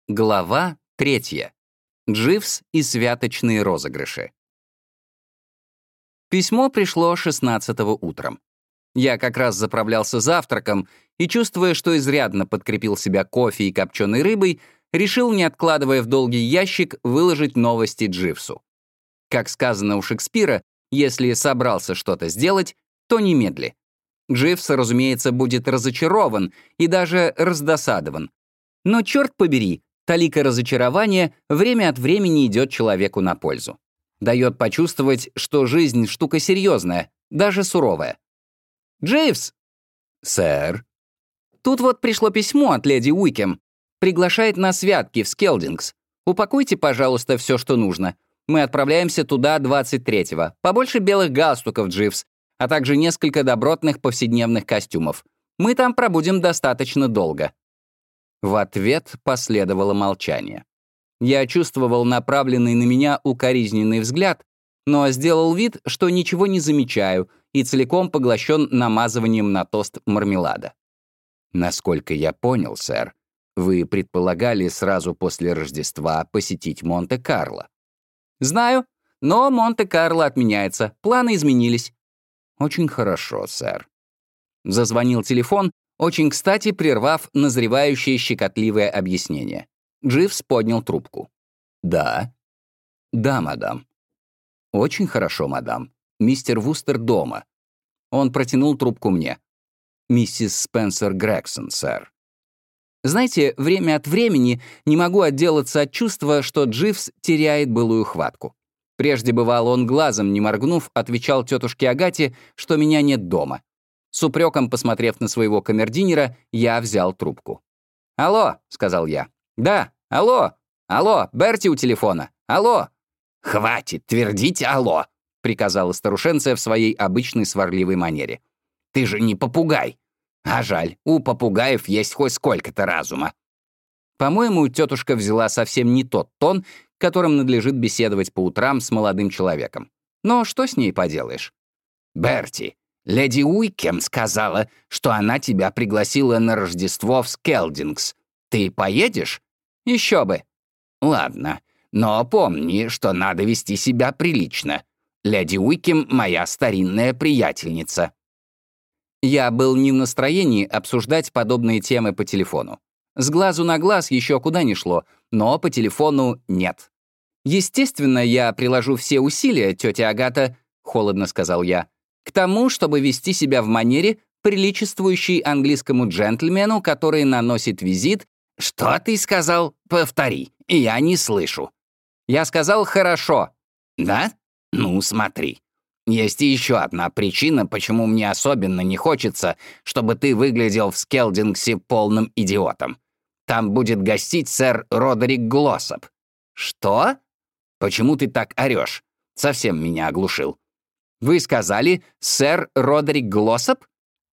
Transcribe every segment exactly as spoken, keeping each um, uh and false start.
Глава третья. Дживс и святочные розыгрыши. Письмо пришло шестнадцатого утром. Я как раз заправлялся завтраком и, чувствуя, что изрядно подкрепил себя кофе и копченой рыбой, решил, не откладывая в долгий ящик, выложить новости Дживсу. Как сказано у Шекспира, если собрался что-то сделать, то немедли. Дживс, разумеется, будет разочарован и даже раздосадован. Но, черт побери, талика разочарования время от времени идет человеку на пользу. Дает почувствовать, что жизнь — штука серьезная, даже суровая. «Дживс!» «Сэр?» «Тут вот пришло письмо от леди Уикем. Приглашает на святки в Скелдингс. Упакуйте, пожалуйста, все, что нужно. Мы отправляемся туда двадцать третьего. Побольше белых галстуков, Дживс, а также несколько добротных повседневных костюмов. Мы там пробудем достаточно долго». В ответ последовало молчание. Я чувствовал направленный на меня укоризненный взгляд, но сделал вид, что ничего не замечаю и целиком поглощен намазыванием на тост мармелада. «Насколько я понял, сэр, вы предполагали сразу после Рождества посетить Монте-Карло». «Знаю, но Монте-Карло отменяется, планы изменились». «Очень хорошо, сэр». Зазвонил телефон, очень кстати прервав назревающее щекотливое объяснение. Дживс поднял трубку. «Да?» «Да, мадам». «Очень хорошо, мадам. Мистер Вустер дома». Он протянул трубку мне. «Миссис Спенсер Грегсон, сэр». Знаете, время от времени не могу отделаться от чувства, что Дживс теряет былую хватку. Прежде бывало, он глазом не моргнув, отвечал тетушке Агате, что меня нет дома. С упреком посмотрев на своего камердинера, я взял трубку. «Алло», — сказал я. «Да, алло, алло, Берти у телефона, алло». «Хватит твердить «алло», — приказала старушенция в своей обычной сварливой манере. «Ты же не попугай. А жаль, у попугаев есть хоть сколько-то разума». По-моему, тетушка взяла совсем не тот тон, которым надлежит беседовать по утрам с молодым человеком. Но что с ней поделаешь? «Берти, леди Уикем сказала, что она тебя пригласила на Рождество в Скелдингс. Ты поедешь?» «Еще бы». «Ладно, но помни, что надо вести себя прилично. Леди Уикем — моя старинная приятельница». Я был не в настроении обсуждать подобные темы по телефону. С глазу на глаз еще куда ни шло, но по телефону нет. «Естественно, я приложу все усилия, тетя Агата», — холодно сказал я, «к тому, чтобы вести себя в манере, приличествующей английскому джентльмену, который наносит визит». «Что ты сказал? Повтори, я не слышу». «Я сказал «хорошо». «Да? Ну, смотри. Есть еще одна причина, почему мне особенно не хочется, чтобы ты выглядел в Скелдингсе полным идиотом. Там будет гостить сэр Родерик Глоссоп». «Что? Почему ты так орешь? Совсем меня оглушил». «Вы сказали, сэр Родерик Глоссоп?»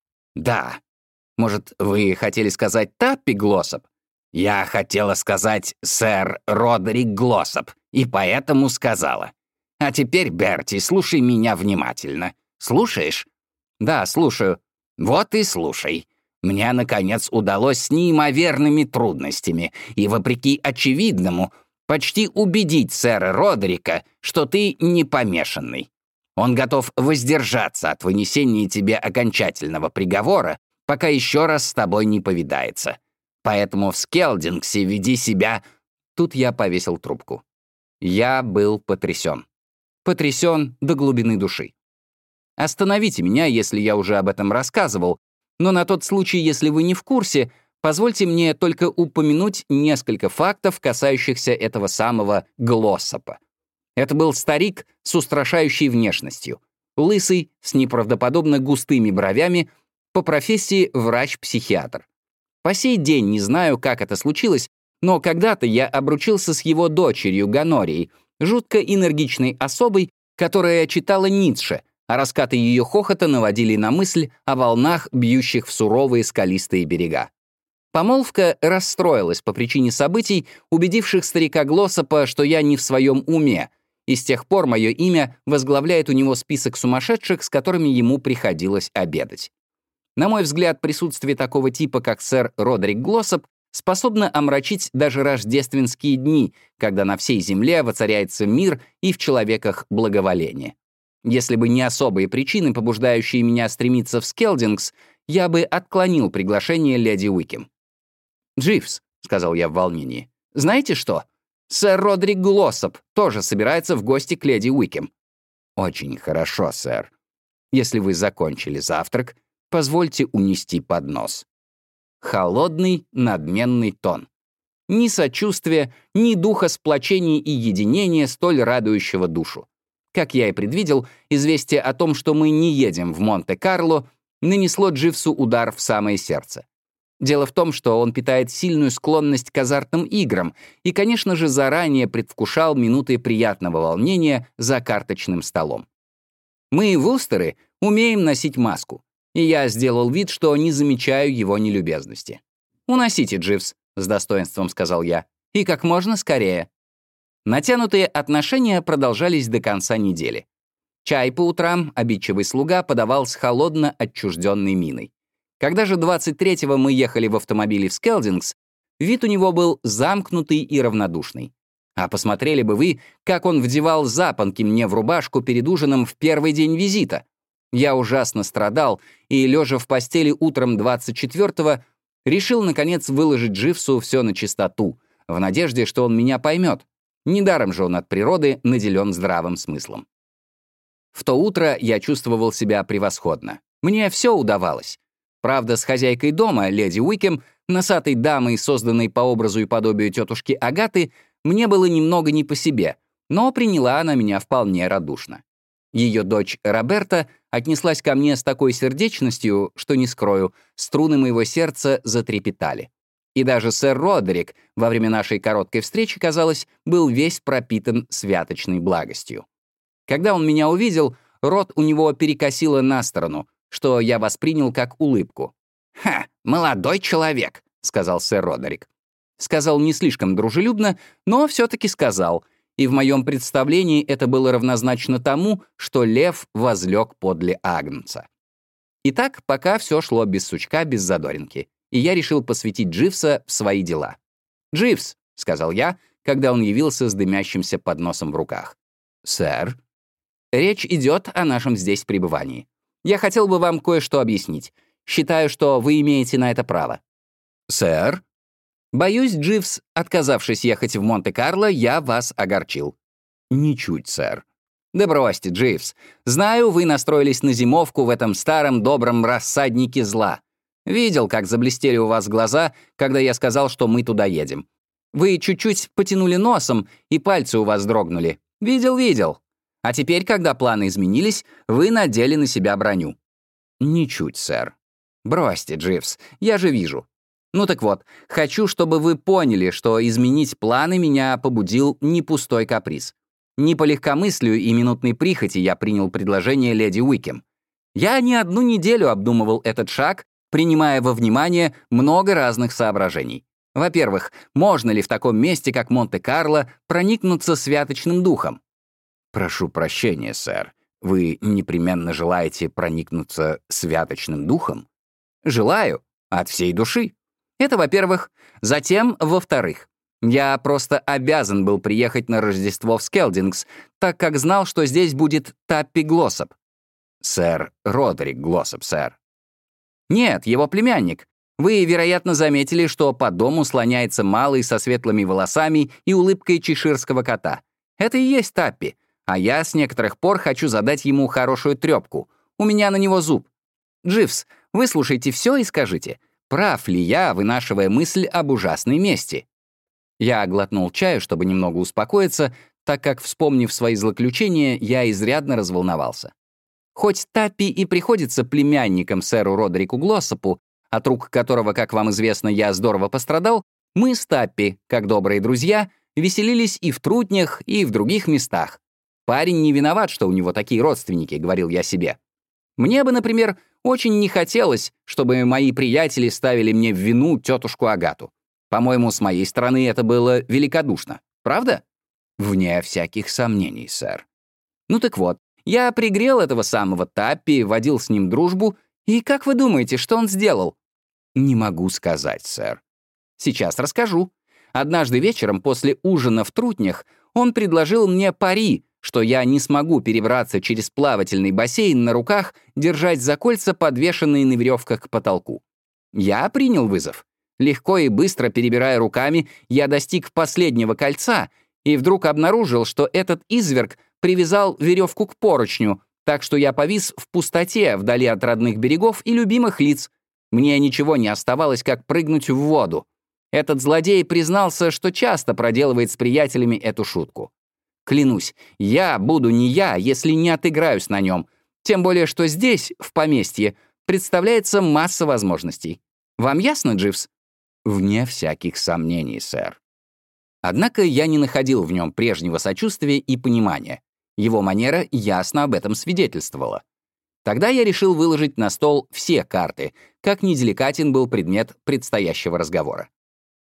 «Да. Может, вы хотели сказать Таппи Глоссоп?» «Я хотела сказать сэр Родерик Глоссоп, и поэтому сказала. А теперь, Берти, слушай меня внимательно. Слушаешь?» «Да, слушаю». «Вот и слушай. Мне, наконец, удалось с неимоверными трудностями и, вопреки очевидному, почти убедить сэра Родерика, что ты не помешанный. Он готов воздержаться от вынесения тебе окончательного приговора, пока еще раз с тобой не повидается. Поэтому в Скелдингсе веди себя...» Тут я повесил трубку. Я был потрясен. Потрясен до глубины души. Остановите меня, если я уже об этом рассказывал, но на тот случай, если вы не в курсе, позвольте мне только упомянуть несколько фактов, касающихся этого самого Глоссопа. Это был старик с устрашающей внешностью, лысый, с неправдоподобно густыми бровями, по профессии врач-психиатр. По сей день не знаю, как это случилось, но когда-то я обручился с его дочерью Гонорией, жутко энергичной особой, которая читала Ницше, а раскаты ее хохота наводили на мысль о волнах, бьющих в суровые скалистые берега. Помолвка расстроилась по причине событий, убедивших старика Глоссопа, что я не в своем уме, и с тех пор мое имя возглавляет у него список сумасшедших, с которыми ему приходилось обедать. На мой взгляд, присутствие такого типа, как сэр Родерик Глоссоп, способно омрачить даже рождественские дни, когда на всей земле воцаряется мир и в человеках благоволение. Если бы не особые причины, побуждающие меня стремиться в Скелдингс, я бы отклонил приглашение леди Уикем. «Дживс», — сказал я в волнении, — «знаете что? Сэр Родрик Глоссоп тоже собирается в гости к леди Уикем». «Очень хорошо, сэр. Если вы закончили завтрак, позвольте унести поднос». Холодный, надменный тон. Ни сочувствия, ни духа сплочения и единения, столь радующего душу. Как я и предвидел, известие о том, что мы не едем в Монте-Карло, нанесло Дживсу удар в самое сердце. Дело в том, что он питает сильную склонность к азартным играм и, конечно же, заранее предвкушал минуты приятного волнения за карточным столом. Мы, вустеры, умеем носить маску, и я сделал вид, что не замечаю его нелюбезности. «Уносите, Дживс», — с достоинством сказал я, — «и как можно скорее». Натянутые отношения продолжались до конца недели. Чай по утрам обидчивый слуга подавал с холодно отчужденной миной. Когда же двадцать третьего мы ехали в автомобиле в Скелдингс, вид у него был замкнутый и равнодушный. А посмотрели бы вы, как он вдевал запонки мне в рубашку перед ужином в первый день визита. Я ужасно страдал, и, лежа в постели утром двадцать четвёртого, решил, наконец, выложить Дживсу все на чистоту, в надежде, что он меня поймет. Недаром же он от природы наделен здравым смыслом. В то утро я чувствовал себя превосходно. Мне все удавалось. Правда, с хозяйкой дома, леди Уикем, носатой дамой, созданной по образу и подобию тетушки Агаты, мне было немного не по себе, но приняла она меня вполне радушно. Ее дочь Роберта отнеслась ко мне с такой сердечностью, что, не скрою, струны моего сердца затрепетали. И даже сэр Родерик во время нашей короткой встречи, казалось, был весь пропитан святочной благостью. Когда он меня увидел, рот у него перекосило на сторону, что я воспринял как улыбку. «Ха, молодой человек», — сказал сэр Родерик. Сказал не слишком дружелюбно, но все-таки сказал, и в моем представлении это было равнозначно тому, что лев возлег подле агнца. Итак, пока все шло без сучка, без задоринки, и я решил посвятить Дживса в свои дела. «Дживс», — сказал я, когда он явился с дымящимся подносом в руках. «Сэр?» «Речь идет о нашем здесь пребывании. Я хотел бы вам кое-что объяснить. Считаю, что вы имеете на это право». «Сэр?» «Боюсь, Дживс, отказавшись ехать в Монте-Карло, я вас огорчил». «Ничуть, сэр». «Да бросьте, Дживс. Знаю, вы настроились на зимовку в этом старом добром рассаднике зла. Видел, как заблестели у вас глаза, когда я сказал, что мы туда едем. Вы чуть-чуть потянули носом, и пальцы у вас дрогнули. Видел, видел. А теперь, когда планы изменились, вы надели на себя броню». «Ничуть, сэр». «Бросьте, Дживс, я же вижу. Ну так вот, хочу, чтобы вы поняли, что изменить планы меня побудил не пустой каприз. Не по легкомыслию и минутной прихоти я принял предложение леди Уикем. Я не одну неделю обдумывал этот шаг, принимая во внимание много разных соображений. Во-первых, можно ли в таком месте, как Монте-Карло, проникнуться святочным духом? «Прошу прощения, сэр. Вы непременно желаете проникнуться святочным духом?» «Желаю. От всей души. Это, во-первых. Затем, во-вторых, я просто обязан был приехать на Рождество в Скелдингс, так как знал, что здесь будет Таппи Глоссоп». «Сэр Родерик Глоссоп, сэр». «Нет, его племянник. Вы, вероятно, заметили, что по дому слоняется малый со светлыми волосами и улыбкой чеширского кота. Это и есть Таппи. А я с некоторых пор хочу задать ему хорошую трёпку. У меня на него зуб. Дживс, выслушайте все и скажите, прав ли я, вынашивая мысль об ужасной мести?» Я глотнул чаю, чтобы немного успокоиться, так как, вспомнив свои злоключения, я изрядно разволновался. Хоть Таппи и приходится племянником сэру Родерику Глоссопу, от рук которого, как вам известно, я здорово пострадал, мы с Таппи, как добрые друзья, веселились и в Трутнях, и в других местах. Парень не виноват, что у него такие родственники, говорил я себе. Мне бы, например, очень не хотелось, чтобы мои приятели ставили мне в вину тетушку Агату. По-моему, с моей стороны это было великодушно. Правда? Вне всяких сомнений, сэр. Ну так вот, я пригрел этого самого Таппи, водил с ним дружбу, и как вы думаете, что он сделал? Не могу сказать, сэр. Сейчас расскажу. Однажды вечером после ужина в Трутнях он предложил мне пари, что я не смогу перебраться через плавательный бассейн на руках, держать за кольца, подвешенные на веревках к потолку. Я принял вызов. Легко и быстро перебирая руками, я достиг последнего кольца и вдруг обнаружил, что этот изверг привязал веревку к поручню, так что я повис в пустоте вдали от родных берегов и любимых лиц. Мне ничего не оставалось, как прыгнуть в воду. Этот злодей признался, что часто проделывает с приятелями эту шутку. Клянусь, я буду не я, если не отыграюсь на нем. Тем более, что здесь, в поместье, представляется масса возможностей. Вам ясно, Дживс? Вне всяких сомнений, сэр. Однако я не находил в нем прежнего сочувствия и понимания. Его манера ясно об этом свидетельствовала. Тогда я решил выложить на стол все карты, как неделикатен был предмет предстоящего разговора.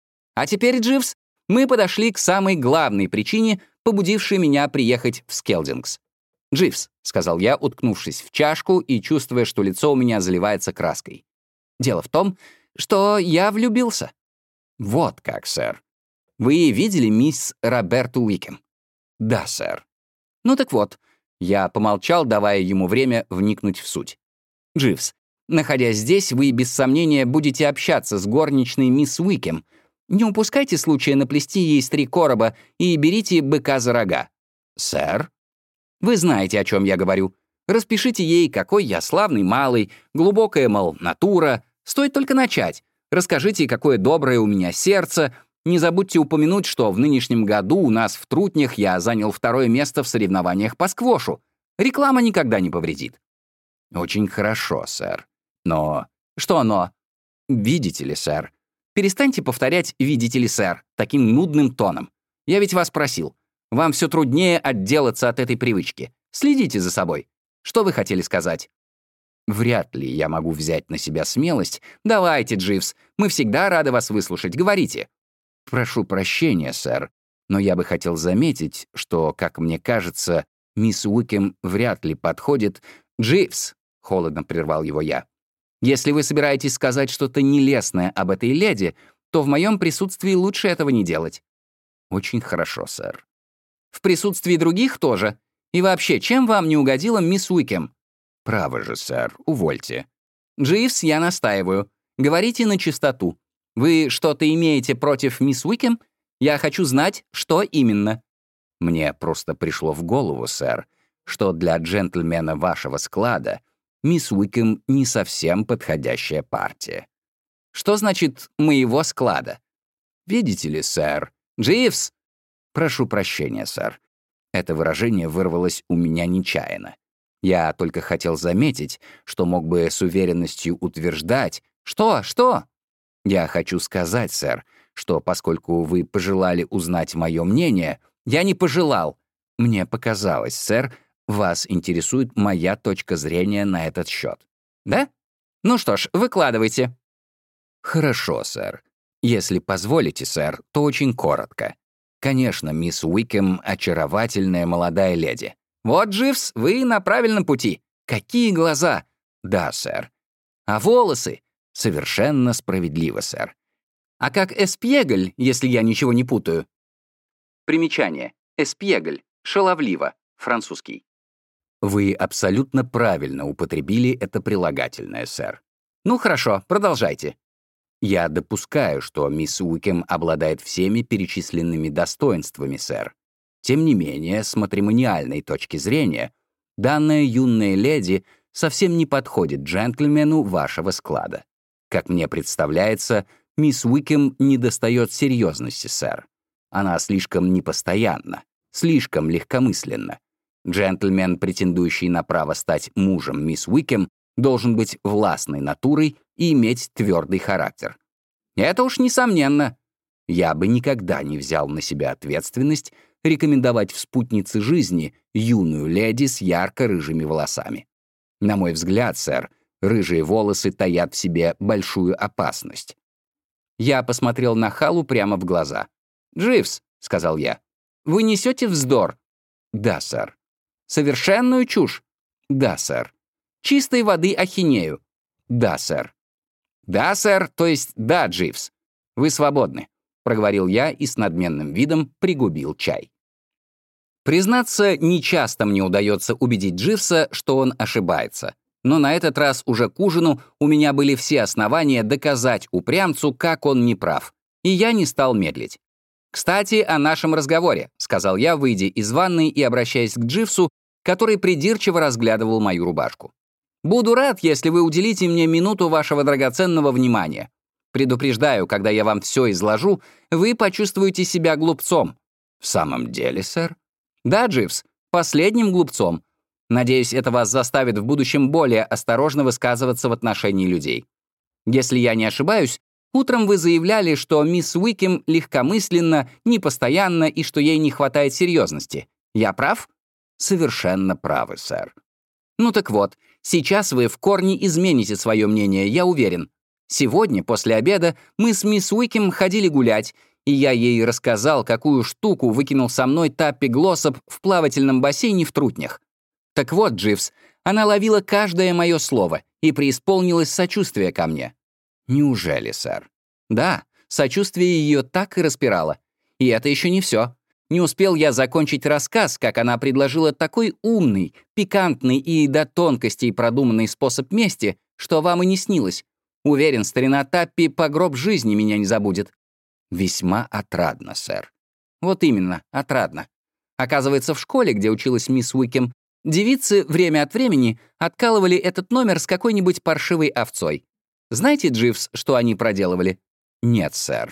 А теперь, Дживс, мы подошли к самой главной причине, побудившей меня приехать в Скелдингс. «Дживс», — сказал я, уткнувшись в чашку и чувствуя, что лицо у меня заливается краской. «Дело в том, что я влюбился». «Вот как, сэр. Вы видели мисс Роберту Уикем?» «Да, сэр». «Ну так вот». Я помолчал, давая ему время вникнуть в суть. «Дживс, находясь здесь, вы без сомнения будете общаться с горничной мисс Уикем. Не упускайте случая наплести ей с три короба и берите быка за рога». «Сэр?» «Вы знаете, о чем я говорю. Распишите ей, какой я славный малый, глубокая, мол, натура. Стоит только начать. Расскажите, какое доброе у меня сердце. Не забудьте упомянуть, что в нынешнем году у нас в Трутнях я занял второе место в соревнованиях по сквошу. Реклама никогда не повредит». «Очень хорошо, сэр. Но...» «Что но?» «Видите ли, сэр. Перестаньте повторять «видите ли, сэр» таким нудным тоном. Я ведь вас просил. Вам все труднее отделаться от этой привычки. Следите за собой. Что вы хотели сказать?» «Вряд ли я могу взять на себя смелость. Давайте, Дживс, мы всегда рады вас выслушать. Говорите». «Прошу прощения, сэр, но я бы хотел заметить, что, как мне кажется, мисс Уикем вряд ли подходит...» «Дживс», — холодно прервал его я, «если вы собираетесь сказать что-то нелестное об этой леди, то в моем присутствии лучше этого не делать». «Очень хорошо, сэр». «В присутствии других тоже. И вообще, чем вам не угодила мисс Уикем?» «Право же, сэр, увольте». «Дживс, я настаиваю. Говорите на чистоту. Вы что-то имеете против мисс Уикем? Я хочу знать, что именно». «Мне просто пришло в голову, сэр, что для джентльмена вашего склада мисс Уикем не совсем подходящая партия». «Что значит «моего склада»?» «Видите ли, сэр...» «Дживс!» «Прошу прощения, сэр. Это выражение вырвалось у меня нечаянно. Я только хотел заметить, что мог бы с уверенностью утверждать...» «Что? Что?» «Я хочу сказать, сэр, что поскольку вы пожелали узнать мое мнение...» «Я не пожелал». «Мне показалось, сэр, вас интересует моя точка зрения на этот счет». «Да? Ну что ж, выкладывайте». «Хорошо, сэр. Если позволите, сэр, то очень коротко. Конечно, мисс Уикем — очаровательная молодая леди». «Вот, Дживс, вы на правильном пути. Какие глаза!» «Да, сэр». «А волосы?» «Совершенно справедливо, сэр». «А как эспьегль, если я ничего не путаю?» Примечание. Эспьегль. Шаловливо. Французский. «Вы абсолютно правильно употребили это прилагательное, сэр». «Ну хорошо, продолжайте». «Я допускаю, что мисс Уикем обладает всеми перечисленными достоинствами, сэр. Тем не менее, с матримониальной точки зрения, данная юная леди совсем не подходит джентльмену вашего склада. Как мне представляется, мисс Уикем недостает серьезности, сэр. Она слишком непостоянна, слишком легкомысленна. Джентльмен, претендующий на право стать мужем мисс Уикем, должен быть властной натурой и иметь твердый характер. Это уж несомненно. Я бы никогда не взял на себя ответственность рекомендовать в спутнице жизни юную леди с ярко-рыжими волосами. На мой взгляд, сэр, рыжие волосы таят в себе большую опасность». Я посмотрел на Халу прямо в глаза. «Дживс», — сказал я, — «вы несете вздор». «Да, сэр». «Совершенную чушь». «Да, сэр». «Чистой воды ахинею». «Да, сэр». «Да, сэр, то есть да, Дживс». Вы свободны», — проговорил я и с надменным видом пригубил чай. Признаться, нечасто мне удается убедить Дживса, что он ошибается. Но на этот раз уже к ужину у меня были все основания доказать упрямцу, как он не прав. И я не стал медлить. «Кстати, о нашем разговоре», — сказал я, выйдя из ванной и обращаясь к Дживсу, который придирчиво разглядывал мою рубашку. «Буду рад, если вы уделите мне минуту вашего драгоценного внимания. Предупреждаю, когда я вам все изложу, вы почувствуете себя глупцом». «В самом деле, сэр?» «Да, Дживс, последним глупцом. Надеюсь, это вас заставит в будущем более осторожно высказываться в отношении людей. Если я не ошибаюсь, утром вы заявляли, что мисс Уикем легкомысленна, непостоянна и что ей не хватает серьезности. Я прав?» «Совершенно правы, сэр». «Ну так вот, сейчас вы в корне измените свое мнение, я уверен. Сегодня, после обеда, мы с мисс Уикем ходили гулять, и я ей рассказал, какую штуку выкинул со мной Таппи Глоссоп в плавательном бассейне в Трутнях. Так вот, Дживс, она ловила каждое мое слово и преисполнилась сочувствия ко мне». «Неужели, сэр?» «Да, сочувствие ее так и распирало. И это еще не все. Не успел я закончить рассказ, как она предложила такой умный, пикантный и до тонкостей продуманный способ мести, что вам и не снилось. Уверен, старина Таппи по гроб жизни меня не забудет». «Весьма отрадно, сэр». «Вот именно, отрадно. Оказывается, в школе, где училась мисс Уикем, девицы время от времени откалывали этот номер с какой-нибудь паршивой овцой. Знаете, Дживс, что они проделывали?» «Нет, сэр».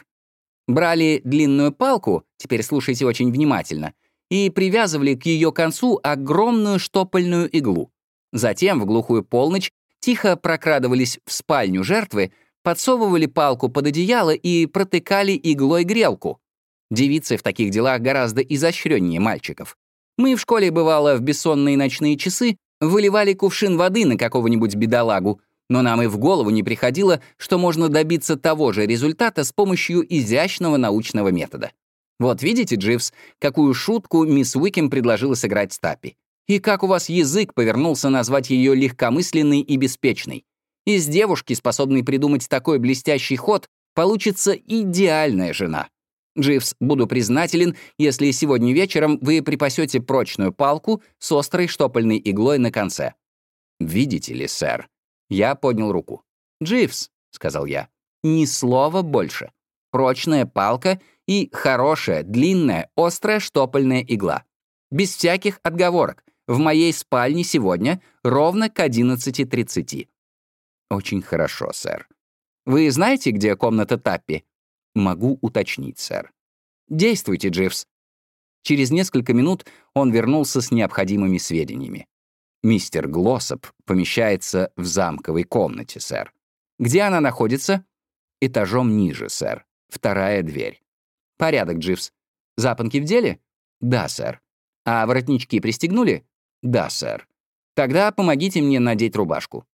Брали длинную палку, теперь слушайте очень внимательно, и привязывали к ее концу огромную штопольную иглу. Затем в глухую полночь тихо прокрадывались в спальню жертвы, подсовывали палку под одеяло и протыкали иглой грелку. Девицы в таких делах гораздо изощреннее мальчиков. Мы в школе, бывало, в бессонные ночные часы выливали кувшин воды на какого-нибудь бедолагу, но нам и в голову не приходило, что можно добиться того же результата с помощью изящного научного метода. Вот видите, Дживс, какую шутку мисс Уикем предложила сыграть с Таппи. И как у вас язык повернулся назвать ее легкомысленной и беспечной. Из девушки, способной придумать такой блестящий ход, получится идеальная жена. Дживс, буду признателен, если сегодня вечером вы припасете прочную палку с острой штопольной иглой на конце». «Видите ли, сэр?» Я поднял руку. «Дживс», — сказал я, — «ни слова больше. Прочная палка и хорошая, длинная, острая штопольная игла. Без всяких отговорок. В моей спальне сегодня ровно к одиннадцати тридцати». «Очень хорошо, сэр». «Вы знаете, где комната Таппи?» «Могу уточнить, сэр». «Действуйте, Дживс». Через несколько минут он вернулся с необходимыми сведениями. «Мистер Глоссоп помещается в замковой комнате, сэр». «Где она находится?» «Этажом ниже, сэр. Вторая дверь». «Порядок, Дживс. Запонки в деле?» «Да, сэр». «А воротнички пристегнули?» «Да, сэр». «Тогда помогите мне надеть рубашку».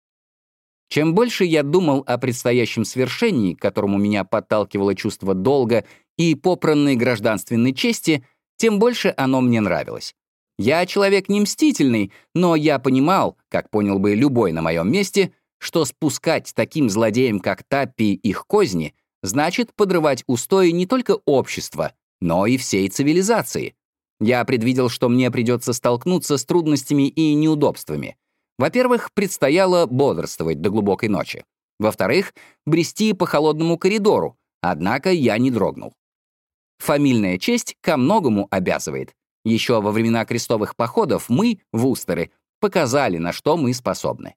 Чем больше я думал о предстоящем свершении, к которому меня подталкивало чувство долга и попранной гражданственной чести, тем больше оно мне нравилось. Я человек не мстительный, но я понимал, как понял бы любой на моем месте, что спускать таким злодеям, как Таппи, их козни, значит подрывать устои не только общества, но и всей цивилизации. Я предвидел, что мне придется столкнуться с трудностями и неудобствами. Во-первых, предстояло бодрствовать до глубокой ночи. Во-вторых, брести по холодному коридору, однако я не дрогнул. Фамильная честь ко многому обязывает. Еще во времена крестовых походов мы, вустеры, показали, на что мы способны.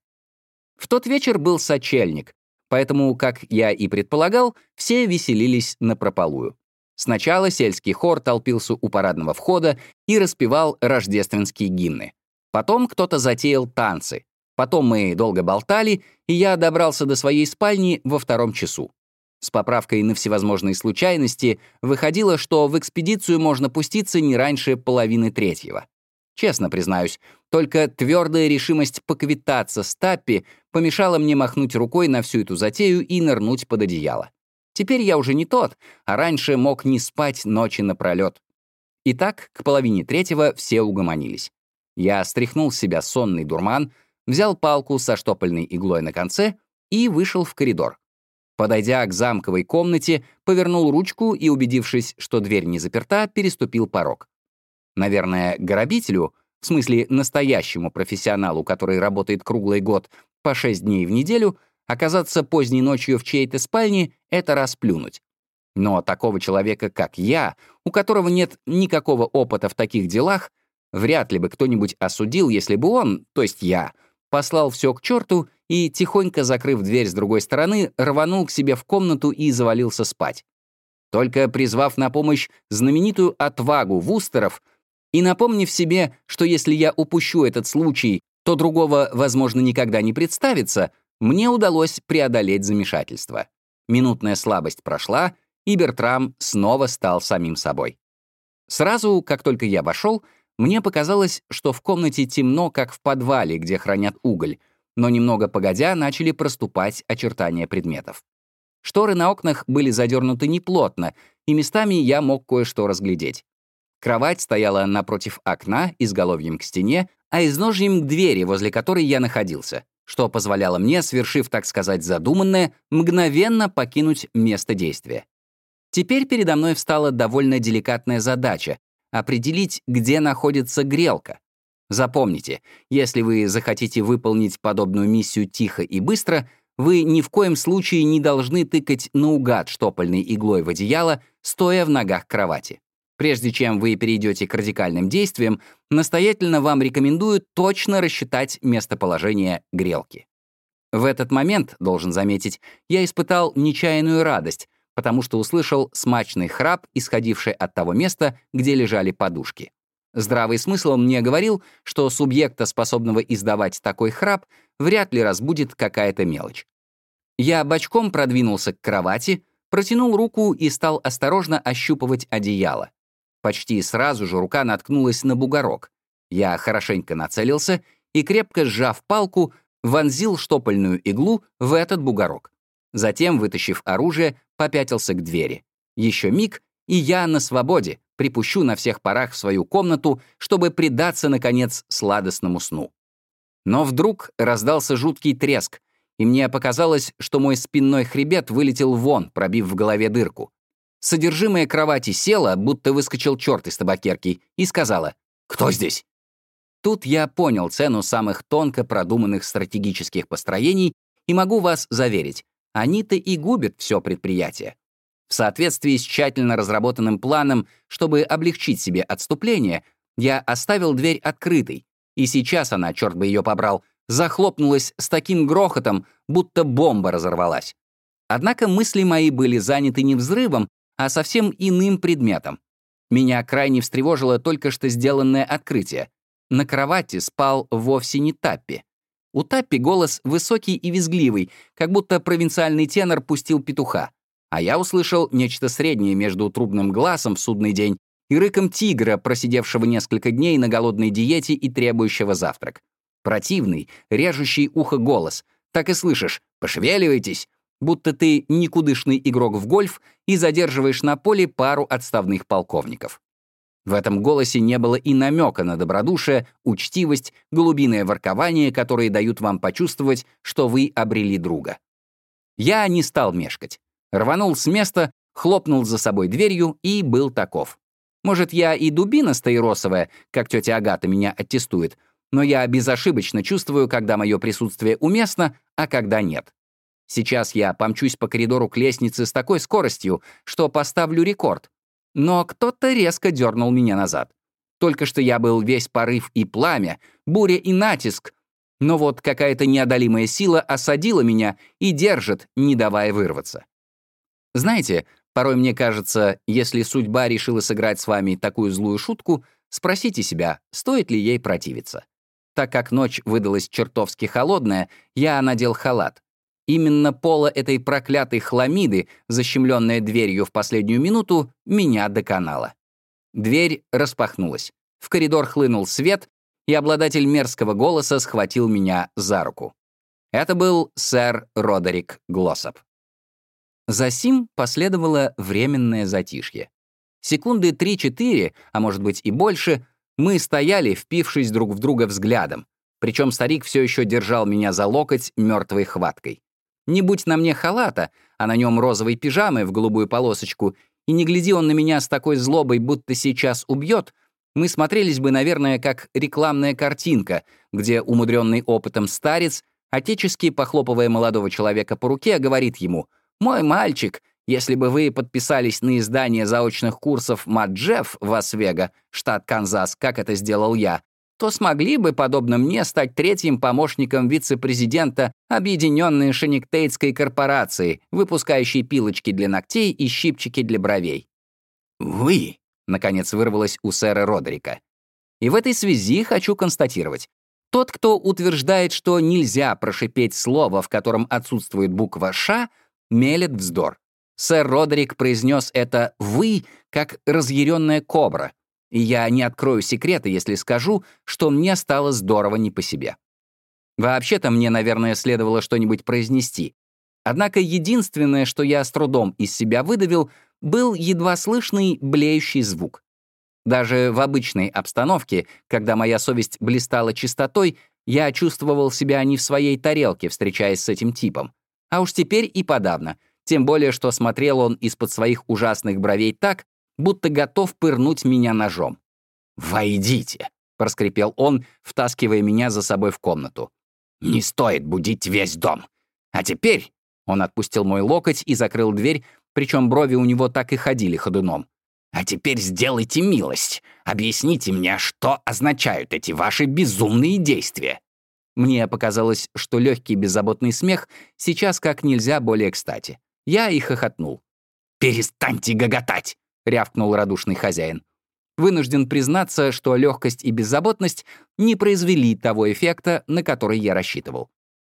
В тот вечер был сочельник, поэтому, как я и предполагал, все веселились напропалую. Сначала сельский хор толпился у парадного входа и распевал рождественские гимны. Потом кто-то затеял танцы. Потом мы долго болтали, и я добрался до своей спальни во втором часу. С поправкой на всевозможные случайности выходило, что в экспедицию можно пуститься не раньше половины третьего. Честно признаюсь, только твердая решимость поквитаться с Таппи помешала мне махнуть рукой на всю эту затею и нырнуть под одеяло. Теперь я уже не тот, а раньше мог не спать ночи напролет. Итак, к половине третьего все угомонились. Я стряхнул с себя сонный дурман, взял палку со штопольной иглой на конце и вышел в коридор. Подойдя к замковой комнате, повернул ручку и, убедившись, что дверь не заперта, переступил порог. Наверное, грабителю, в смысле настоящему профессионалу, который работает круглый год по шесть дней в неделю, оказаться поздней ночью в чьей-то спальне — это расплюнуть. Но такого человека, как я, у которого нет никакого опыта в таких делах, вряд ли бы кто-нибудь осудил, если бы он, то есть я, послал все к черту и, тихонько закрыв дверь с другой стороны, рванул к себе в комнату и завалился спать. Только призвав на помощь знаменитую отвагу вустеров и напомнив себе, что если я упущу этот случай, то другого, возможно, никогда не представится, мне удалось преодолеть замешательство. Минутная слабость прошла, и Бертрам снова стал самим собой. Сразу, как только я вошел, мне показалось, что в комнате темно, как в подвале, где хранят уголь, но немного погодя начали проступать очертания предметов. Шторы на окнах были задернуты неплотно, и местами я мог кое-что разглядеть. Кровать стояла напротив окна, изголовьем к стене, а изножьем к двери, возле которой я находился, что позволяло мне, свершив, так сказать, задуманное, мгновенно покинуть место действия. Теперь передо мной встала довольно деликатная задача — определить, где находится грелка. Запомните, если вы захотите выполнить подобную миссию тихо и быстро, вы ни в коем случае не должны тыкать наугад штопольной иглой в одеяло, стоя в ногах кровати. Прежде чем вы перейдете к радикальным действиям, настоятельно вам рекомендую точно рассчитать местоположение грелки. В этот момент, должен заметить, я испытал нечаянную радость, потому что услышал смачный храп, исходивший от того места, где лежали подушки. Здравый смысл мне говорил, что субъекта, способного издавать такой храп, вряд ли разбудит какая-то мелочь. Я бочком продвинулся к кровати, протянул руку и стал осторожно ощупывать одеяло. Почти сразу же рука наткнулась на бугорок. Я хорошенько нацелился и, крепко сжав палку, вонзил штопольную иглу в этот бугорок. Затем, вытащив оружие, попятился к двери. Еще миг, и я на свободе, припущу на всех парах в свою комнату, чтобы предаться, наконец, сладостному сну. Но вдруг раздался жуткий треск, и мне показалось, что мой спинной хребет вылетел вон, пробив в голове дырку. Содержимое кровати село, будто выскочил черт из табакерки, и сказала: «Кто здесь?» Тут я понял цену самых тонко продуманных стратегических построений и могу вас заверить, они-то и губят все предприятие. В соответствии с тщательно разработанным планом, чтобы облегчить себе отступление, я оставил дверь открытой, и сейчас она, черт бы ее побрал, захлопнулась с таким грохотом, будто бомба разорвалась. Однако мысли мои были заняты не взрывом, а совсем иным предметом. Меня крайне встревожило только что сделанное открытие. На кровати спал вовсе не Таппи. У Таппи голос высокий и визгливый, как будто провинциальный тенор пустил петуха. А я услышал нечто среднее между трубным глазом в судный день и рыком тигра, просидевшего несколько дней на голодной диете и требующего завтрак. Противный, режущий ухо голос. Так и слышишь: «Пошевеливайтесь», будто ты никудышный игрок в гольф и задерживаешь на поле пару отставных полковников. В этом голосе не было и намека на добродушие, учтивость, голубиное воркование, которые дают вам почувствовать, что вы обрели друга. Я не стал мешкать. Рванул с места, хлопнул за собой дверью и был таков. Может, я и дубина стаиросовая, как тетя Агата меня аттестует, но я безошибочно чувствую, когда мое присутствие уместно, а когда нет. Сейчас я помчусь по коридору к лестнице с такой скоростью, что поставлю рекорд. Но кто-то резко дернул меня назад. Только что я был весь порыв и пламя, буря и натиск, но вот какая-то неодолимая сила осадила меня и держит, не давая вырваться. Знаете, порой мне кажется, если судьба решила сыграть с вами такую злую шутку, спросите себя, стоит ли ей противиться. Так как ночь выдалась чертовски холодная, я надел халат. Именно пола этой проклятой хламиды, защемленная дверью в последнюю минуту, меня доконала. Дверь распахнулась. В коридор хлынул свет, и обладатель мерзкого голоса схватил меня за руку. Это был сэр Родерик Глоссоп. Засим последовало временное затишье. Секунды три-четыре, а может быть и больше, мы стояли, впившись друг в друга взглядом, причем старик все еще держал меня за локоть мертвой хваткой. Не будь на мне халата, а на нем розовой пижамы в голубую полосочку, и не гляди он на меня с такой злобой, будто сейчас убьет, мы смотрелись бы, наверное, как рекламная картинка, где умудренный опытом старец, отечески похлопывая молодого человека по руке, говорит ему: «Мой мальчик, если бы вы подписались на издание заочных курсов Маджеф в Лас-Вега, штат Канзас, как это сделал я, то смогли бы, подобно мне, стать третьим помощником вице-президента Объединенной Шениктейтской корпорации, выпускающей пилочки для ногтей и щипчики для бровей». «Вы», — наконец вырвалось у сэра Родерика. И в этой связи хочу констатировать. Тот, кто утверждает, что нельзя прошипеть слово, в котором отсутствует буква «Ш», мелет вздор. Сэр Родерик произнес это «вы», как разъяренная кобра, и я не открою секрета, если скажу, что мне стало здорово не по себе. Вообще-то мне, наверное, следовало что-нибудь произнести. Однако единственное, что я с трудом из себя выдавил, был едва слышный блеющий звук. Даже в обычной обстановке, когда моя совесть блистала чистотой, я чувствовал себя не в своей тарелке, встречаясь с этим типом. А уж теперь и подавно, тем более, что смотрел он из-под своих ужасных бровей так, будто готов пырнуть меня ножом. «Войдите», — проскрипел он, втаскивая меня за собой в комнату. «Не стоит будить весь дом. А теперь...» — он отпустил мой локоть и закрыл дверь, причем брови у него так и ходили ходуном. «А теперь сделайте милость. Объясните мне, что означают эти ваши безумные действия». Мне показалось, что легкий беззаботный смех сейчас как нельзя более кстати. Я и хохотнул. «Перестаньте гоготать!» — рявкнул радушный хозяин. Вынужден признаться, что легкость и беззаботность не произвели того эффекта, на который я рассчитывал.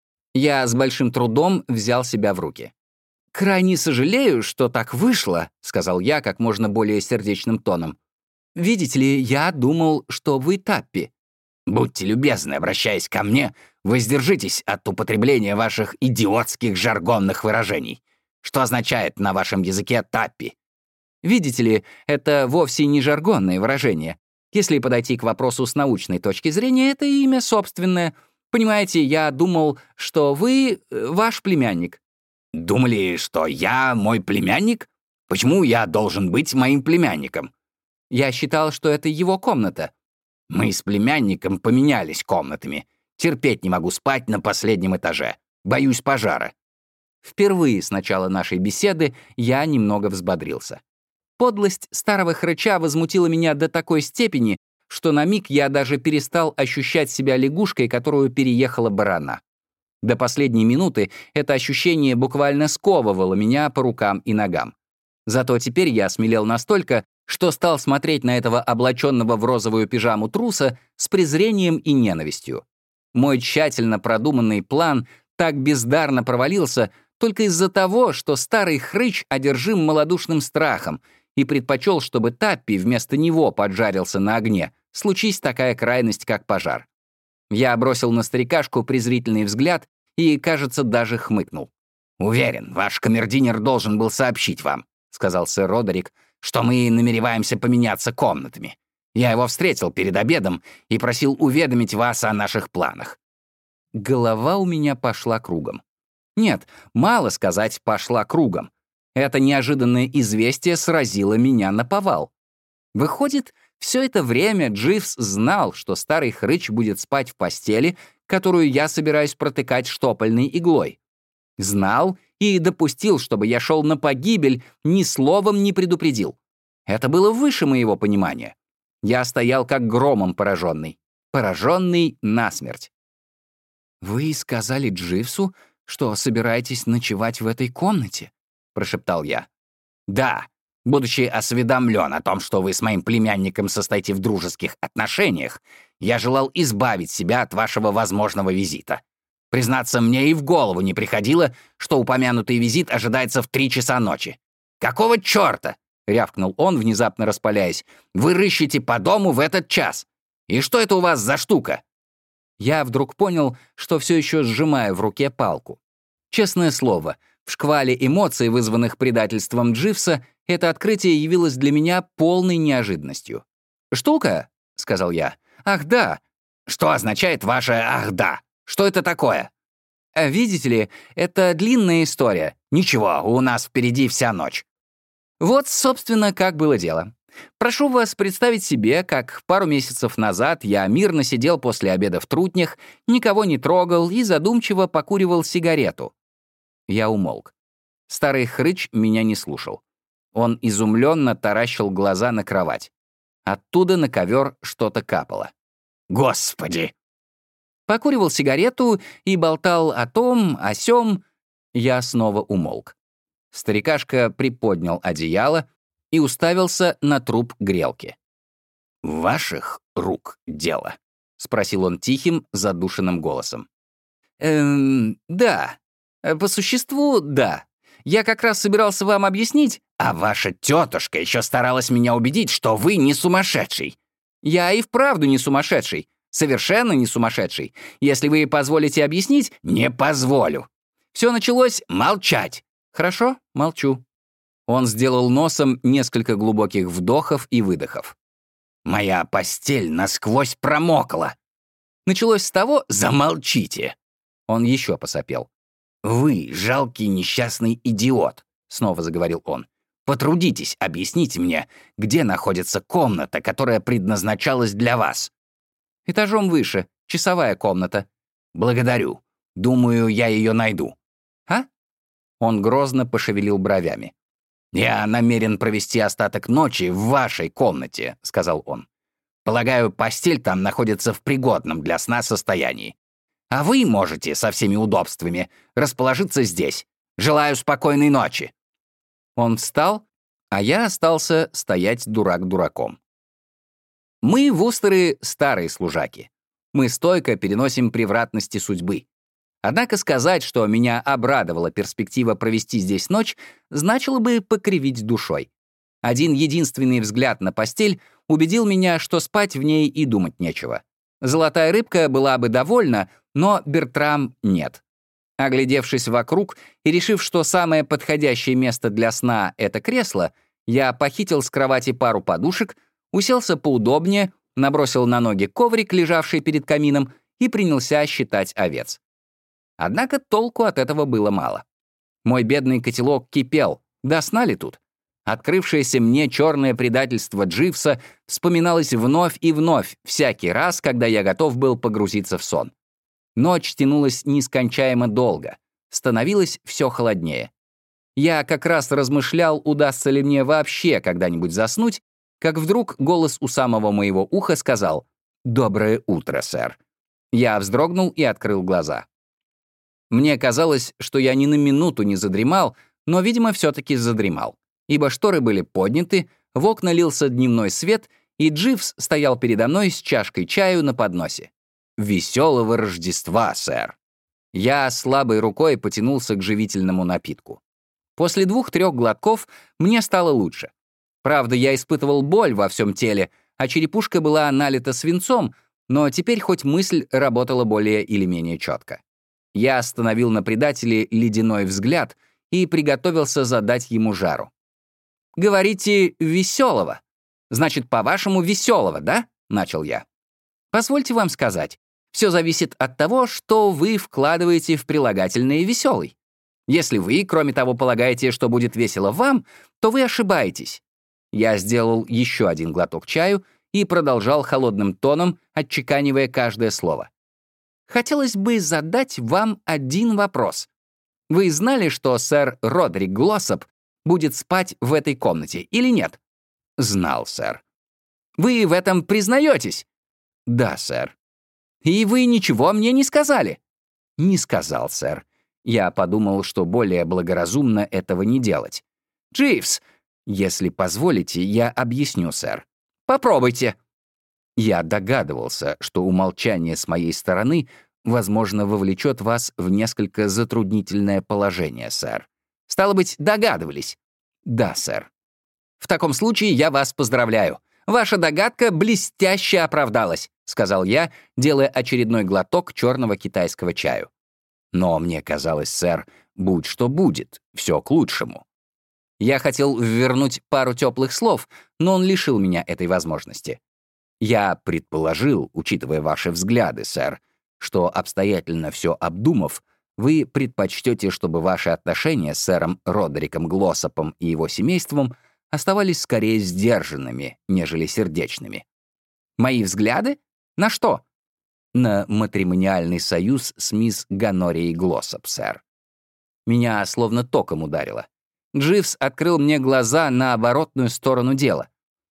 Я с большим трудом взял себя в руки. «Крайне сожалею, что так вышло», — сказал я как можно более сердечным тоном. «Видите ли, я думал, что вы Таппи». «Будьте любезны, обращаясь ко мне, воздержитесь от употребления ваших идиотских жаргонных выражений. Что означает на вашем языке «Таппи»?» Видите ли, это вовсе не жаргонное выражение. Если подойти к вопросу с научной точки зрения, это имя собственное. Понимаете, я думал, что вы э, ваш племянник. «Думали, что я мой племянник? Почему я должен быть моим племянником?» Я считал, что это его комната. Мы с племянником поменялись комнатами. Терпеть не могу спать на последнем этаже. Боюсь пожара. Впервые с начала нашей беседы я немного взбодрился. Подлость старого хрыча возмутила меня до такой степени, что на миг я даже перестал ощущать себя лягушкой, которую переехала барана. До последней минуты это ощущение буквально сковывало меня по рукам и ногам. Зато теперь я осмелел настолько, что стал смотреть на этого облаченного в розовую пижаму труса с презрением и ненавистью. Мой тщательно продуманный план так бездарно провалился только из-за того, что старый хрыч одержим малодушным страхом и предпочел, чтобы Таппи вместо него поджарился на огне, случись такая крайность, как пожар. Я бросил на старикашку презрительный взгляд и, кажется, даже хмыкнул. «Уверен, ваш камердинер должен был сообщить вам», — сказал сэр Родерик, «что мы намереваемся поменяться комнатами. Я его встретил перед обедом и просил уведомить вас о наших планах». Голова у меня пошла кругом. Нет, мало сказать, пошла кругом. Это неожиданное известие сразило меня наповал. Выходит, все это время Дживс знал, что старый хрыч будет спать в постели, которую я собираюсь протыкать штопольной иглой. Знал и допустил, чтобы я шел на погибель, ни словом не предупредил. Это было выше моего понимания. Я стоял как громом пораженный. Пораженный насмерть. «Вы сказали Дживсу, что собираетесь ночевать в этой комнате?» — прошептал я. «Да, будучи осведомлен о том, что вы с моим племянником состоите в дружеских отношениях, я желал избавить себя от вашего возможного визита. Признаться, мне и в голову не приходило, что упомянутый визит ожидается в три часа ночи. Какого черта?» — рявкнул он, внезапно распаляясь. «Вы рыщете по дому в этот час. И что это у вас за штука?» Я вдруг понял, что все еще сжимаю в руке палку. Честное слово, в шквале эмоций, вызванных предательством Дживса, это открытие явилось для меня полной неожиданностью. «Штука?» — сказал я. «Ах, да!» «Что означает ваше «ах, да»? Что это такое?» А видите ли, это длинная история. Ничего, у нас впереди вся ночь. Вот, собственно, как было дело. Прошу вас представить себе, как пару месяцев назад я мирно сидел после обеда в трутнях, никого не трогал и задумчиво покуривал сигарету. Я умолк. Старый хрыч меня не слушал. Он изумленно таращил глаза на кровать. Оттуда на ковер что-то капало. «Господи!» Покуривал сигарету и болтал о том, о сём. Я снова умолк. Старикашка приподнял одеяло и уставился на труп грелки. «Ваших рук дело?» — спросил он тихим, задушенным голосом. «Эм, да. По существу, да. Я как раз собирался вам объяснить, а ваша тетушка еще старалась меня убедить, что вы не сумасшедший. Я и вправду не сумасшедший. Совершенно не сумасшедший. Если вы позволите объяснить, не позволю. Все началось молчать. Хорошо, молчу». Он сделал носом несколько глубоких вдохов и выдохов. «Моя постель насквозь промокла. Началось с того, замолчите». Он еще посопел. «Вы жалкий несчастный идиот», — снова заговорил он. «Потрудитесь объяснить мне, где находится комната, которая предназначалась для вас». «Этажом выше, часовая комната». «Благодарю. Думаю, я ее найду». «А?» Он грозно пошевелил бровями. «Я намерен провести остаток ночи в вашей комнате», — сказал он. «Полагаю, постель там находится в пригодном для сна состоянии. А вы можете со всеми удобствами расположиться здесь. Желаю спокойной ночи». Он встал, а я остался стоять дурак дураком. Мы, вустеры, старые служаки. Мы стойко переносим превратности судьбы. Однако сказать, что меня обрадовала перспектива провести здесь ночь, значило бы покривить душой. Один единственный взгляд на постель убедил меня, что спать в ней и думать нечего. Золотая рыбка была бы довольна, но Бертрам нет. Оглядевшись вокруг и решив, что самое подходящее место для сна — это кресло, я похитил с кровати пару подушек, уселся поудобнее, набросил на ноги коврик, лежавший перед камином, и принялся считать овец. Однако толку от этого было мало. Мой бедный котелок кипел. До сна ли тут? Открывшееся мне черное предательство Дживса вспоминалось вновь и вновь, всякий раз, когда я готов был погрузиться в сон. Ночь тянулась нескончаемо долго. Становилось все холоднее. Я как раз размышлял, удастся ли мне вообще когда-нибудь заснуть, как вдруг голос у самого моего уха сказал «Доброе утро, сэр». Я вздрогнул и открыл глаза. Мне казалось, что я ни на минуту не задремал, но, видимо, все-таки задремал, ибо шторы были подняты, в окна лился дневной свет, и Дживс стоял передо мной с чашкой чаю на подносе. «Веселого Рождества, сэр!» Я слабой рукой потянулся к живительному напитку. После двух-трех глотков мне стало лучше. Правда, я испытывал боль во всем теле, а черепушка была налита свинцом, но теперь хоть мысль работала более или менее четко. Я остановил на предателе ледяной взгляд и приготовился задать ему жару. «Говорите, веселого. Значит, по-вашему, веселого, да?» — начал я. «Позвольте вам сказать, все зависит от того, что вы вкладываете в прилагательное «веселый». Если вы, кроме того, полагаете, что будет весело вам, то вы ошибаетесь». Я сделал еще один глоток чаю и продолжал холодным тоном, отчеканивая каждое слово. «Хотелось бы задать вам один вопрос. Вы знали, что сэр Родрик Глоссоп будет спать в этой комнате или нет?» «Знал, сэр». «Вы в этом признаетесь?» «Да, сэр». «И вы ничего мне не сказали?» «Не сказал, сэр. Я подумал, что более благоразумно этого не делать». «Дживс, если позволите, я объясню, сэр». «Попробуйте». Я догадывался, что умолчание с моей стороны, возможно, вовлечет вас в несколько затруднительное положение, сэр. Стало быть, догадывались? Да, сэр. В таком случае я вас поздравляю. Ваша догадка блестяще оправдалась, сказал я, делая очередной глоток черного китайского чаю. Но мне казалось, сэр, будь что будет, все к лучшему. Я хотел ввернуть пару теплых слов, но он лишил меня этой возможности. Я предположил, учитывая ваши взгляды, сэр, что, обстоятельно все обдумав, Вы предпочтете, чтобы ваши отношения с сэром Родериком Глоссопом и его семейством оставались скорее сдержанными, нежели сердечными. Мои взгляды? На что? На матримониальный союз с мисс Гонорией Глоссоп, сэр. Меня словно током ударило. Дживс открыл мне глаза на оборотную сторону дела.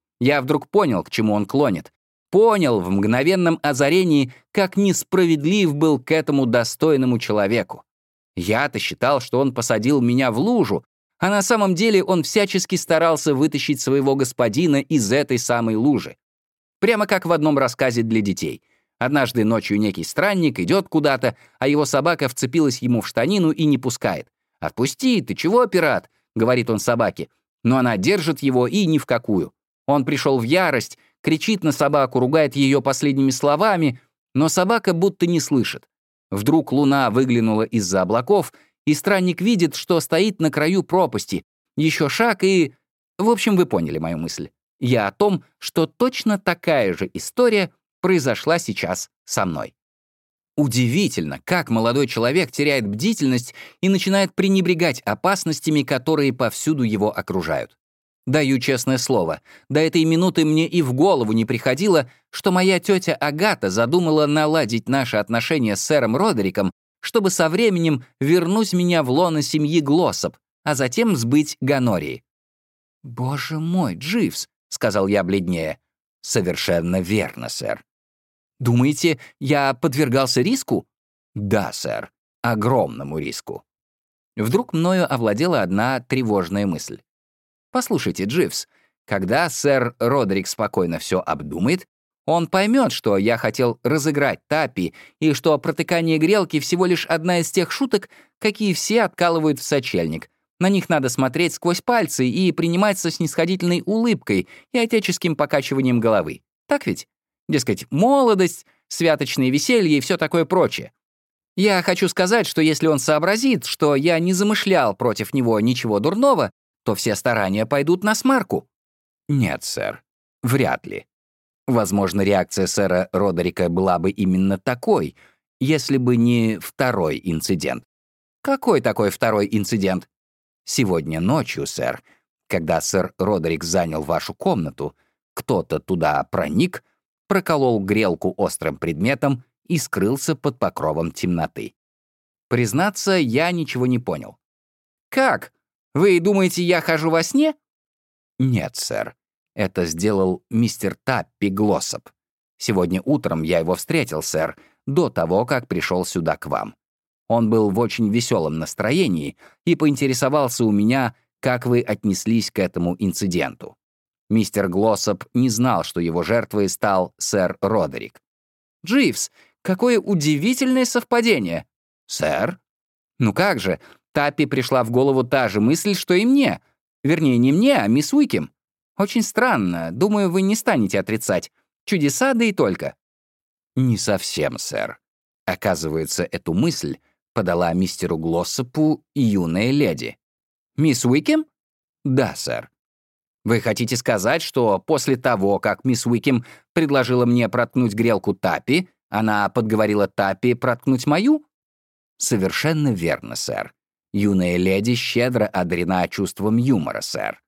Я вдруг понял, к чему он клонит. Понял в мгновенном озарении, как несправедлив был к этому достойному человеку. Я-то считал, что он посадил меня в лужу, а на самом деле он всячески старался вытащить своего господина из этой самой лужи. Прямо как в одном рассказе для детей. Однажды ночью некий странник идет куда-то, а его собака вцепилась ему в штанину и не пускает. «Отпусти, ты чего, пират?» — говорит он собаке. Но она держит его и ни в какую. Он пришел в ярость, кричит на собаку, ругает ее последними словами, но собака будто не слышит. Вдруг луна выглянула из-за облаков, и странник видит, что стоит на краю пропасти. Еще шаг и... В общем, вы поняли мою мысль. Я о том, что точно такая же история произошла сейчас со мной. Удивительно, как молодой человек теряет бдительность и начинает пренебрегать опасностями, которые повсюду его окружают. Даю честное слово, до этой минуты мне и в голову не приходило, что моя тетя Агата задумала наладить наши отношения с сэром Родериком, чтобы со временем вернуть меня в лоно семьи Глоссоп, а затем сбыть Гонории. «Боже мой, Дживс», — сказал я бледнее. «Совершенно верно, сэр». «Думаете, я подвергался риску?» «Да, сэр, огромному риску». Вдруг мною овладела одна тревожная мысль. «Послушайте, Дживс, когда сэр Родерик спокойно все обдумает, он поймет, что я хотел разыграть Таппи и что протыкание грелки всего лишь одна из тех шуток, какие все откалывают в сочельник. На них надо смотреть сквозь пальцы и принимать со снисходительной улыбкой и отеческим покачиванием головы. Так ведь? Дескать, молодость, святочные веселья и все такое прочее. Я хочу сказать, что если он сообразит, что я не замышлял против него ничего дурного, то все старания пойдут на смарку. Нет, сэр, вряд ли. Возможно, реакция сэра Родерика была бы именно такой, если бы не второй инцидент. Какой такой второй инцидент? Сегодня ночью, сэр, когда сэр Родерик занял вашу комнату, кто-то туда проник, проколол грелку острым предметом и скрылся под покровом темноты. Признаться, я ничего не понял. «Как? Вы думаете, я хожу во сне?» «Нет, сэр. Это сделал мистер Таппи Глоссоп. Сегодня утром я его встретил, сэр, до того, как пришел сюда к вам. Он был в очень веселом настроении и поинтересовался у меня, как вы отнеслись к этому инциденту. Мистер Глоссоп не знал, что его жертвой стал сэр Родерик. «Дживс, какое удивительное совпадение!» «Сэр?» «Ну как же, Таппи пришла в голову та же мысль, что и мне. Вернее, не мне, а мисс Уикем. Очень странно, думаю, вы не станете отрицать. Чудеса, да и только». «Не совсем, сэр. Оказывается, эту мысль подала мистеру Глоссопу юная леди». «Мисс Уикем?» «Да, сэр». «Вы хотите сказать, что после того, как мисс Уикем предложила мне проткнуть грелку Таппи, она подговорила Таппи проткнуть мою?» «Совершенно верно, сэр. Юная леди щедро одарена чувством юмора, сэр».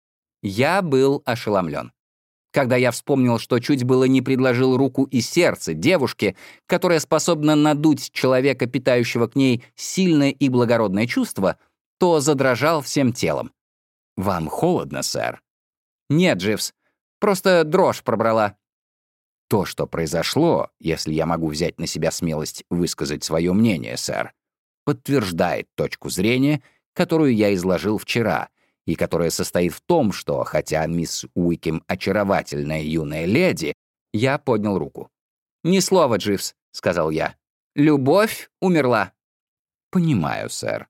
Я был ошеломлен. Когда я вспомнил, что чуть было не предложил руку и сердце девушке, которая способна надуть человека, питающего к ней сильное и благородное чувство, то задрожал всем телом. «Вам холодно, сэр?» «Нет, Дживс, просто дрожь пробрала». «То, что произошло, если я могу взять на себя смелость высказать свое мнение, сэр, подтверждает точку зрения, которую я изложил вчера, и которая состоит в том, что, хотя мисс Уикем очаровательная юная леди, я поднял руку. «Ни слова, Дживс», — сказал я. «Любовь умерла». «Понимаю, сэр».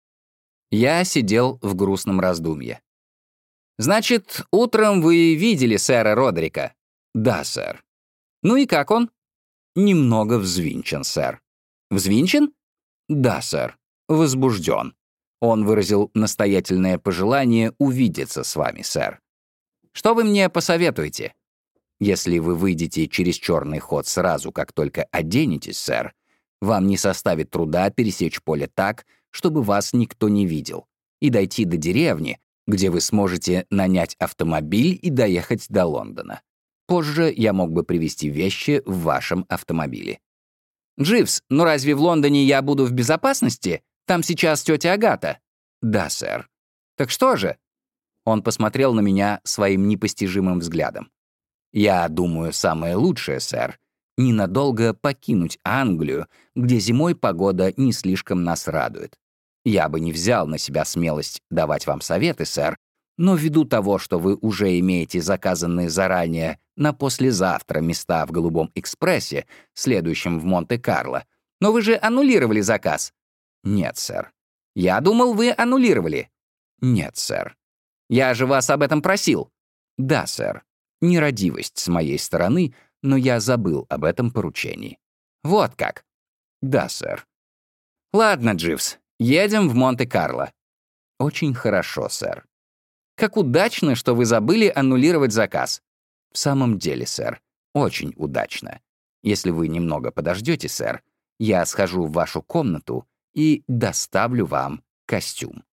Я сидел в грустном раздумье. «Значит, утром вы видели сэра Родерика?» «Да, сэр». «Ну и как он?» «Немного взвинчен, сэр». «Взвинчен?» «Да, сэр. Возбужден. Он выразил настоятельное пожелание увидеться с вами, сэр». «Что вы мне посоветуете?» «Если вы выйдете через черный ход сразу, как только оденетесь, сэр, Вам не составит труда пересечь поле так, чтобы вас никто не видел, и дойти до деревни, где вы сможете нанять автомобиль и доехать до Лондона. Позже я мог бы привезти вещи в вашем автомобиле. «Дживс, ну разве в Лондоне я буду в безопасности? Там сейчас тетя Агата». «Да, сэр». «Так что же?» Он посмотрел на меня своим непостижимым взглядом. «Я думаю, самое лучшее, сэр, ненадолго покинуть Англию, где зимой погода не слишком нас радует. Я бы не взял на себя смелость давать вам советы, сэр, но ввиду того, что вы уже имеете заказанные заранее на послезавтра места в «Голубом экспрессе», следующем в Монте-Карло. Но вы же аннулировали заказ. Нет, сэр. Я думал, вы аннулировали. Нет, сэр. Я же вас об этом просил. Да, сэр. Нерадивость с моей стороны, но я забыл об этом поручении. Вот как. Да, сэр. Ладно, Дживс, едем в Монте-Карло. Очень хорошо, сэр. Как удачно, что вы забыли аннулировать заказ. В самом деле, сэр, очень удачно. Если вы немного подождете, сэр, я схожу в вашу комнату и доставлю вам костюм.